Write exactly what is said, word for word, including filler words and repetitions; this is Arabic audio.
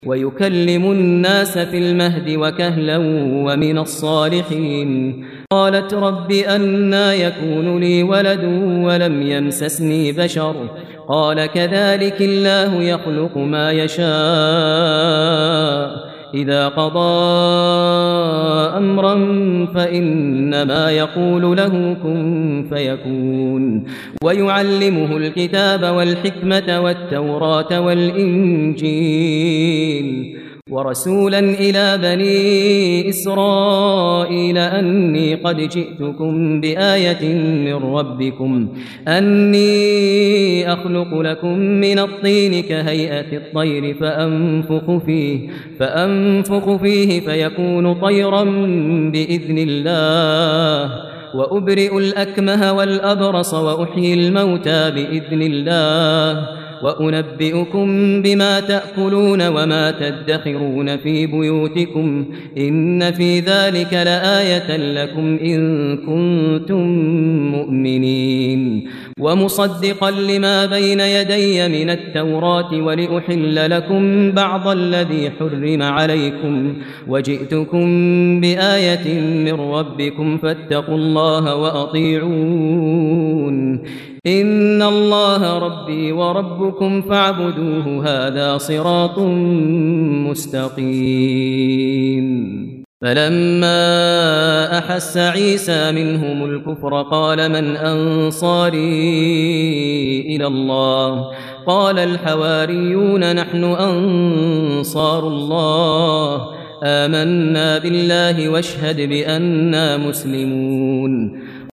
ويكلم الناس في المهد وكهلا ومن الصالحين. قالت رب أنى يكون لي ولد ولم يمسسني بشر قال كذلك الله يخلق ما يشاء إذا قضى أمرا فإنما يقول له كن فيكون. ويعلمه الكتاب والحكمة والتوراة والإنجيل ورسولا إلى بني إسرائيل أني قد جئتكم بآية من ربكم أني أخلق لكم من الطين كهيئة الطير فأنفخ فيه, فأنفخ فيه فيكون طيرا بإذن الله وأبرئ الأكمه والأبرص وأحيي الموتى بإذن الله وأنبئكم بما تأكلون وما تدخرون في بيوتكم إن في ذلك لآية لكم إن كنتم مؤمنين. ومصدقا لما بين يدي من التوراة ولأحل لكم بعض الذي حرم عليكم وجئتكم بآية من ربكم فاتقوا الله وأطيعون إن الله ربي وربكم فاعبدوه هذا صراط مستقيم. فلما أحس عيسى منهم الكفر قال من أنصاري إلى الله قال الحواريون نحن أنصار الله آمنا بالله واشهد بأننا مسلمون.